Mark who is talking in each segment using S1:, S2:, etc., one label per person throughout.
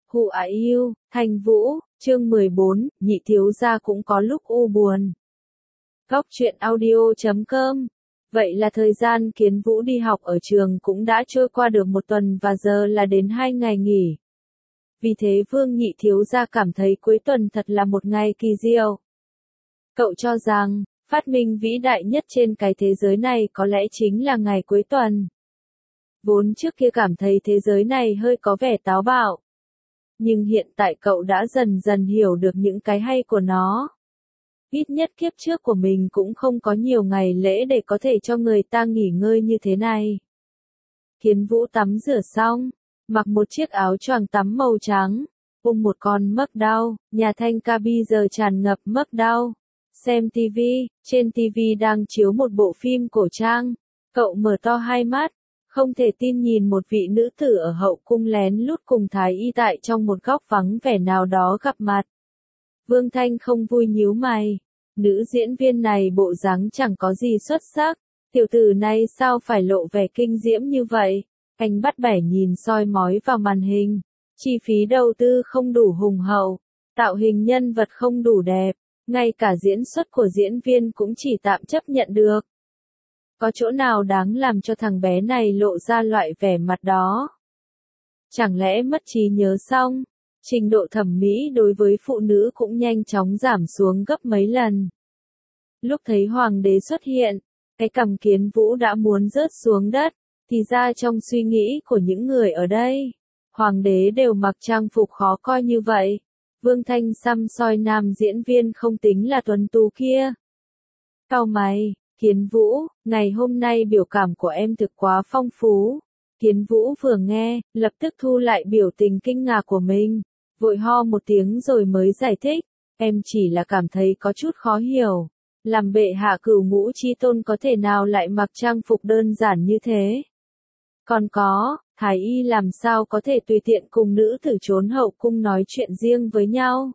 S1: Who are you, Thanh Vũ, chương 14, nhị thiếu gia cũng có lúc u buồn. Góc truyện audio.com. Vậy là thời gian Kiến Vũ đi học ở trường cũng đã trôi qua được một tuần và giờ là đến 2 ngày nghỉ. Vì thế Vương nhị thiếu gia cảm thấy cuối tuần thật là một ngày kỳ diệu. Cậu cho rằng, phát minh vĩ đại nhất trên cái thế giới này có lẽ chính là ngày cuối tuần. Vốn trước kia cảm thấy thế giới này hơi có vẻ táo bạo. Nhưng hiện tại cậu đã dần dần hiểu được những cái hay của nó. Ít nhất kiếp trước của mình cũng không có nhiều ngày lễ để có thể cho người ta nghỉ ngơi như thế này. Kiến Vũ tắm rửa xong, mặc một chiếc áo choàng tắm màu trắng, ôm một con mấc đao, nhà Thanh ca bây giờ tràn ngập mấc đao. Xem TV, trên TV đang chiếu một bộ phim cổ trang. Cậu mở to hai mắt, không thể tin nhìn một vị nữ tử ở hậu cung lén lút cùng thái y tại trong một góc vắng vẻ nào đó gặp mặt. Vương Thanh không vui nhíu mày. Nữ diễn viên này bộ dáng chẳng có gì xuất sắc. Tiểu tử này sao phải lộ vẻ kinh diễm như vậy? Anh bắt bẻ nhìn soi mói vào màn hình. Chi phí đầu tư không đủ hùng hậu. Tạo hình nhân vật không đủ đẹp. Ngay cả diễn xuất của diễn viên cũng chỉ tạm chấp nhận được. Có chỗ nào đáng làm cho thằng bé này lộ ra loại vẻ mặt đó? Chẳng lẽ mất trí nhớ xong? Trình độ thẩm mỹ đối với phụ nữ cũng nhanh chóng giảm xuống gấp mấy lần. Lúc thấy hoàng đế xuất hiện, cái cằm Kiến Vũ đã muốn rớt xuống đất, thì ra trong suy nghĩ của những người ở đây, hoàng đế đều mặc trang phục khó coi như vậy. Vương Thanh xăm soi nam diễn viên không tính là tuấn tú kia. Cau mày, Kiến Vũ, ngày hôm nay biểu cảm của em thực quá phong phú. Kiến Vũ vừa nghe, lập tức thu lại biểu tình kinh ngạc của mình, vội ho một tiếng rồi mới giải thích, em chỉ là cảm thấy có chút khó hiểu. Làm bệ hạ cửu ngũ chi tôn có thể nào lại mặc trang phục đơn giản như thế? Còn có, thái y làm sao có thể tùy tiện cùng nữ tử trốn hậu cung nói chuyện riêng với nhau?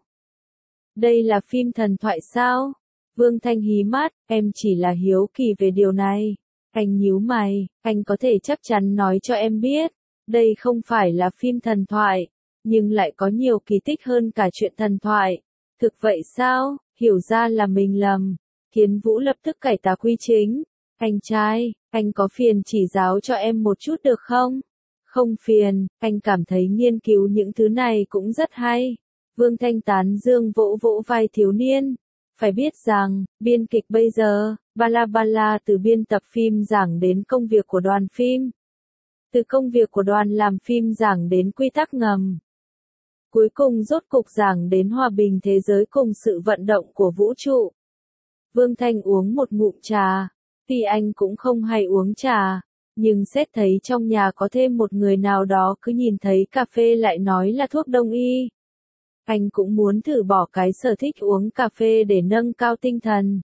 S1: Đây là phim thần thoại sao? Vương Thanh hí mắt, em chỉ là hiếu kỳ về điều này. Anh nhíu mày, anh có thể chắc chắn nói cho em biết, đây không phải là phim thần thoại, nhưng lại có nhiều kỳ tích hơn cả chuyện thần thoại. Thực vậy sao? Hiểu ra là mình lầm. Kiến Vũ lập tức cải tà quy chính. Anh trai, anh có phiền chỉ giáo cho em một chút được không? Không phiền, anh cảm thấy nghiên cứu những thứ này cũng rất hay. Vương Thanh tán dương vỗ vỗ vai thiếu niên. Phải biết rằng, biên kịch bây giờ, bala bala từ biên tập phim giảng đến công việc của đoàn phim. Từ công việc của đoàn làm phim giảng đến quy tắc ngầm. Cuối cùng rốt cục giảng đến hòa bình thế giới cùng sự vận động của vũ trụ. Vương Thanh uống một ngụm trà. Tuy anh cũng không hay uống trà, nhưng xét thấy trong nhà có thêm một người nào đó cứ nhìn thấy cà phê lại nói là thuốc đông y. Anh cũng muốn thử bỏ cái sở thích uống cà phê để nâng cao tinh thần.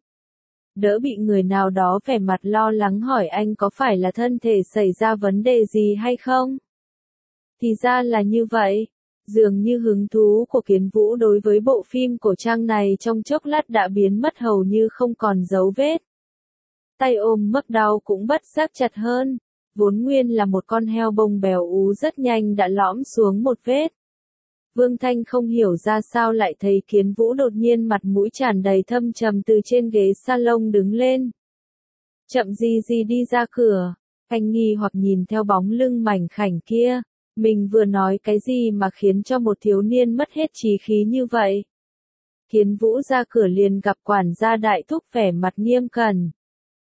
S1: Đỡ bị người nào đó vẻ mặt lo lắng hỏi anh có phải là thân thể xảy ra vấn đề gì hay không? Thì ra là như vậy. Dường như hứng thú của Kiến Vũ đối với bộ phim cổ trang này trong chốc lát đã biến mất hầu như không còn dấu vết. Tay ôm mấc đao cũng bất giác chặt hơn. Vốn nguyên là một con heo bông bèo ú rất nhanh đã lõm xuống một vết. Vương Thanh không hiểu ra sao lại thấy Kiến Vũ đột nhiên mặt mũi tràn đầy thâm trầm từ trên ghế salon đứng lên. Chậm gì gì đi ra cửa. Anh nghi hoặc nhìn theo bóng lưng mảnh khảnh kia. Mình vừa nói cái gì mà khiến cho một thiếu niên mất hết trí khí như vậy? Kiến Vũ ra cửa liền gặp quản gia đại thúc vẻ mặt nghiêm cẩn.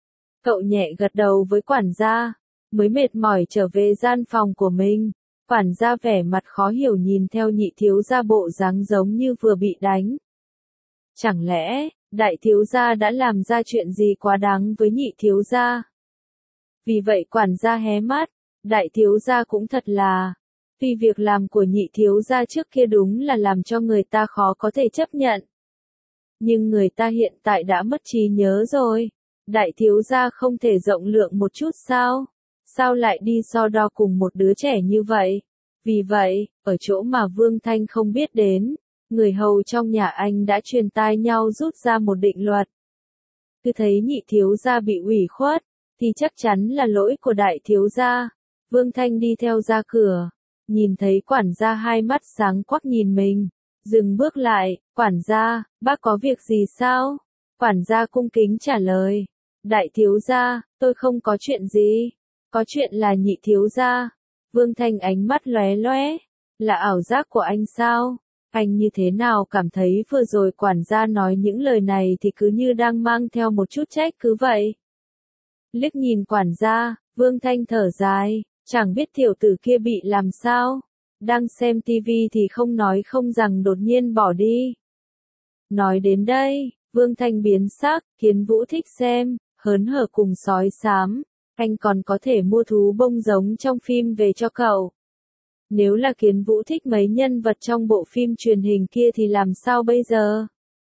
S1: Cậu nhẹ gật đầu với quản gia, mới mệt mỏi trở về gian phòng của mình. Quản gia vẻ mặt khó hiểu nhìn theo nhị thiếu gia bộ dáng giống như vừa bị đánh. Chẳng lẽ, đại thiếu gia đã làm ra chuyện gì quá đáng với nhị thiếu gia? Vì vậy quản gia hé mắt, đại thiếu gia cũng thật là, tuy việc làm của nhị thiếu gia trước kia đúng là làm cho người ta khó có thể chấp nhận. Nhưng người ta hiện tại đã mất trí nhớ rồi. Đại thiếu gia không thể rộng lượng một chút sao? Sao lại đi so đo cùng một đứa trẻ như vậy? Vì vậy, ở chỗ mà Vương Thanh không biết đến, người hầu trong nhà anh đã truyền tai nhau rút ra một định luật. Cứ thấy nhị thiếu gia bị ủy khuất, thì chắc chắn là lỗi của đại thiếu gia. Vương Thanh đi theo ra cửa, nhìn thấy quản gia hai mắt sáng quắc nhìn mình, dừng bước lại, quản gia, bác có việc gì sao? Quản gia cung kính trả lời, đại thiếu gia, tôi không có chuyện gì, có chuyện là nhị thiếu gia. Vương Thanh ánh mắt lóe lóe, là ảo giác của anh sao? Anh như thế nào cảm thấy vừa rồi quản gia nói những lời này thì cứ như đang mang theo một chút trách cứ vậy. Liếc nhìn quản gia, Vương Thanh thở dài, chẳng biết tiểu tử kia bị làm sao. Đang xem tivi thì không nói không rằng đột nhiên bỏ đi. Nói đến đây, Vương Thanh biến sắc, Kiến Vũ thích xem, hớn hở cùng sói xám. Anh còn có thể mua thú bông giống trong phim về cho cậu. Nếu là Kiến Vũ thích mấy nhân vật trong bộ phim truyền hình kia thì làm sao bây giờ?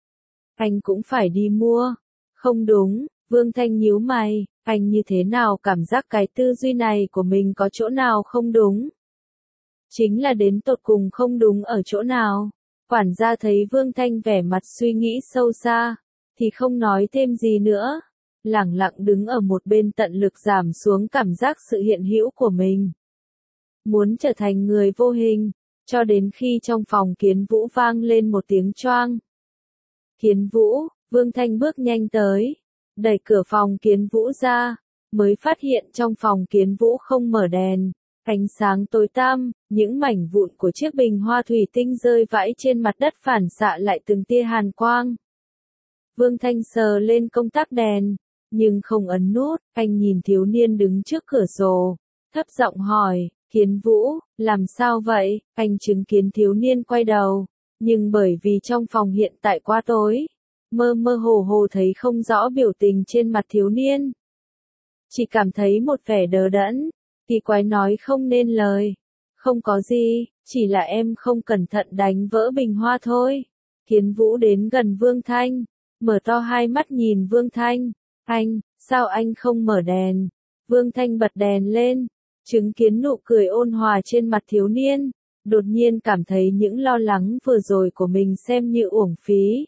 S1: Anh cũng phải đi mua. Không đúng, Vương Thanh nhíu mày, anh như thế nào cảm giác cái tư duy này của mình có chỗ nào không đúng? Chính là đến tột cùng không đúng ở chỗ nào. Quản gia thấy Vương Thanh vẻ mặt suy nghĩ sâu xa, thì không nói thêm gì nữa. Lẳng lặng đứng ở một bên tận lực giảm xuống cảm giác sự hiện hữu của mình. Muốn trở thành người vô hình, cho đến khi trong phòng Kiến Vũ vang lên một tiếng choang. Kiến Vũ, Vương Thanh bước nhanh tới, đẩy cửa phòng Kiến Vũ ra, mới phát hiện trong phòng Kiến Vũ không mở đèn, ánh sáng tối tăm, những mảnh vụn của chiếc bình hoa thủy tinh rơi vãi trên mặt đất phản xạ lại từng tia hàn quang. Vương Thanh sờ lên công tắc đèn, nhưng không ấn nút, anh nhìn thiếu niên đứng trước cửa sổ, thấp giọng hỏi, Kiến Vũ, làm sao vậy? Anh chứng kiến thiếu niên quay đầu, nhưng bởi vì trong phòng hiện tại quá tối, mơ mơ hồ hồ thấy không rõ biểu tình trên mặt thiếu niên. Chỉ cảm thấy một vẻ đờ đẫn, kỳ quái nói không nên lời. Không có gì, chỉ là em không cẩn thận đánh vỡ bình hoa thôi. Kiến Vũ đến gần Vương Thanh, mở to hai mắt nhìn Vương Thanh. Anh, sao anh không mở đèn? Vương Thanh bật đèn lên, chứng kiến nụ cười ôn hòa trên mặt thiếu niên, đột nhiên cảm thấy những lo lắng vừa rồi của mình xem như uổng phí.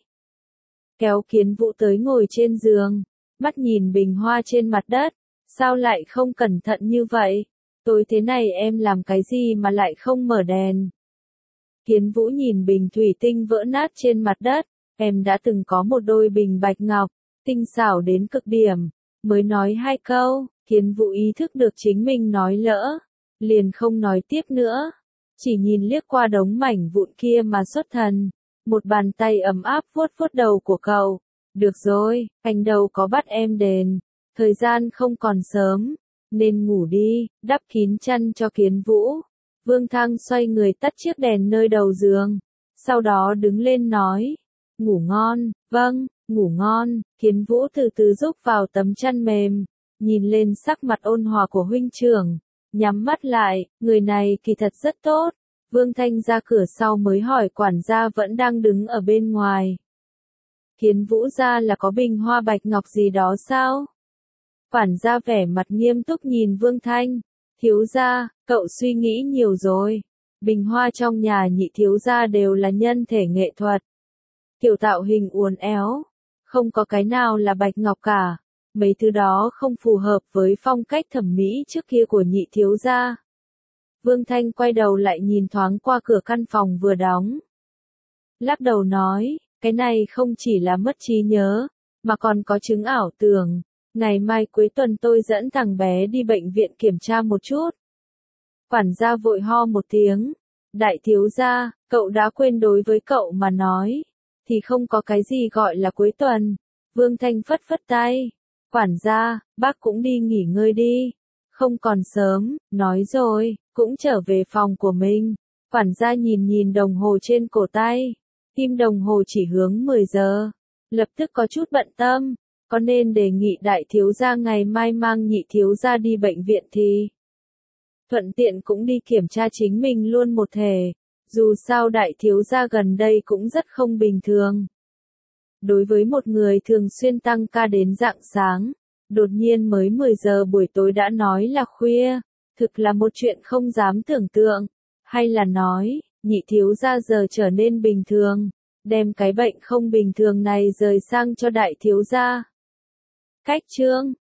S1: Kéo Kiến Vũ tới ngồi trên giường, mắt nhìn bình hoa trên mặt đất, sao lại không cẩn thận như vậy? Tối thế này em làm cái gì mà lại không mở đèn? Kiến Vũ nhìn bình thủy tinh vỡ nát trên mặt đất, em đã từng có một đôi bình bạch ngọc, tinh xảo đến cực điểm, mới nói hai câu, Kiến Vũ ý thức được chính mình nói lỡ, liền không nói tiếp nữa, chỉ nhìn liếc qua đống mảnh vụn kia mà xuất thần, một bàn tay ấm áp vuốt vuốt đầu của cậu, được rồi, anh đâu có bắt em đền, thời gian không còn sớm, nên ngủ đi, đắp kín chăn cho Kiến Vũ. Vương Thăng xoay người tắt chiếc đèn nơi đầu giường, sau đó đứng lên nói, ngủ ngon, vâng, ngủ ngon. Kiến Vũ từ từ rúc vào tấm chăn mềm, nhìn lên sắc mặt ôn hòa của huynh trưởng, nhắm mắt lại, người này kỳ thật rất tốt. Vương Thanh ra cửa sau mới hỏi quản gia vẫn đang đứng ở bên ngoài. Kiến Vũ ra là có bình hoa bạch ngọc gì đó sao? Quản gia vẻ mặt nghiêm túc nhìn Vương Thanh, thiếu gia, cậu suy nghĩ nhiều rồi. Bình hoa trong nhà nhị thiếu gia đều là nhân thể nghệ thuật. Kiểu tạo hình uốn éo, không có cái nào là bạch ngọc cả. Mấy thứ đó không phù hợp với phong cách thẩm mỹ trước kia của nhị thiếu gia. Vương Thanh quay đầu lại nhìn thoáng qua cửa căn phòng vừa đóng. Lắc đầu nói, cái này không chỉ là mất trí nhớ, mà còn có chứng ảo tưởng. Ngày mai cuối tuần tôi dẫn thằng bé đi bệnh viện kiểm tra một chút. Quản gia vội ho một tiếng. Đại thiếu gia, cậu đã quên đối với cậu mà nói. Thì không có cái gì gọi là cuối tuần. Vương Thanh phất phất tay. Quản gia, bác cũng đi nghỉ ngơi đi. Không còn sớm, nói rồi, cũng trở về phòng của mình. Quản gia nhìn nhìn đồng hồ trên cổ tay. Kim đồng hồ chỉ hướng 10 giờ. Lập tức có chút bận tâm. Có nên đề nghị đại thiếu gia ngày mai mang nhị thiếu gia đi bệnh viện thì thuận tiện cũng đi kiểm tra chính mình luôn một thể. Dù sao đại thiếu gia gần đây cũng rất không bình thường. Đối với một người thường xuyên tăng ca đến rạng sáng, đột nhiên mới 10 giờ buổi tối đã nói là khuya, thực là một chuyện không dám tưởng tượng. Hay là nói, nhị thiếu gia giờ trở nên bình thường, đem cái bệnh không bình thường này rời sang cho đại thiếu gia. Cách chương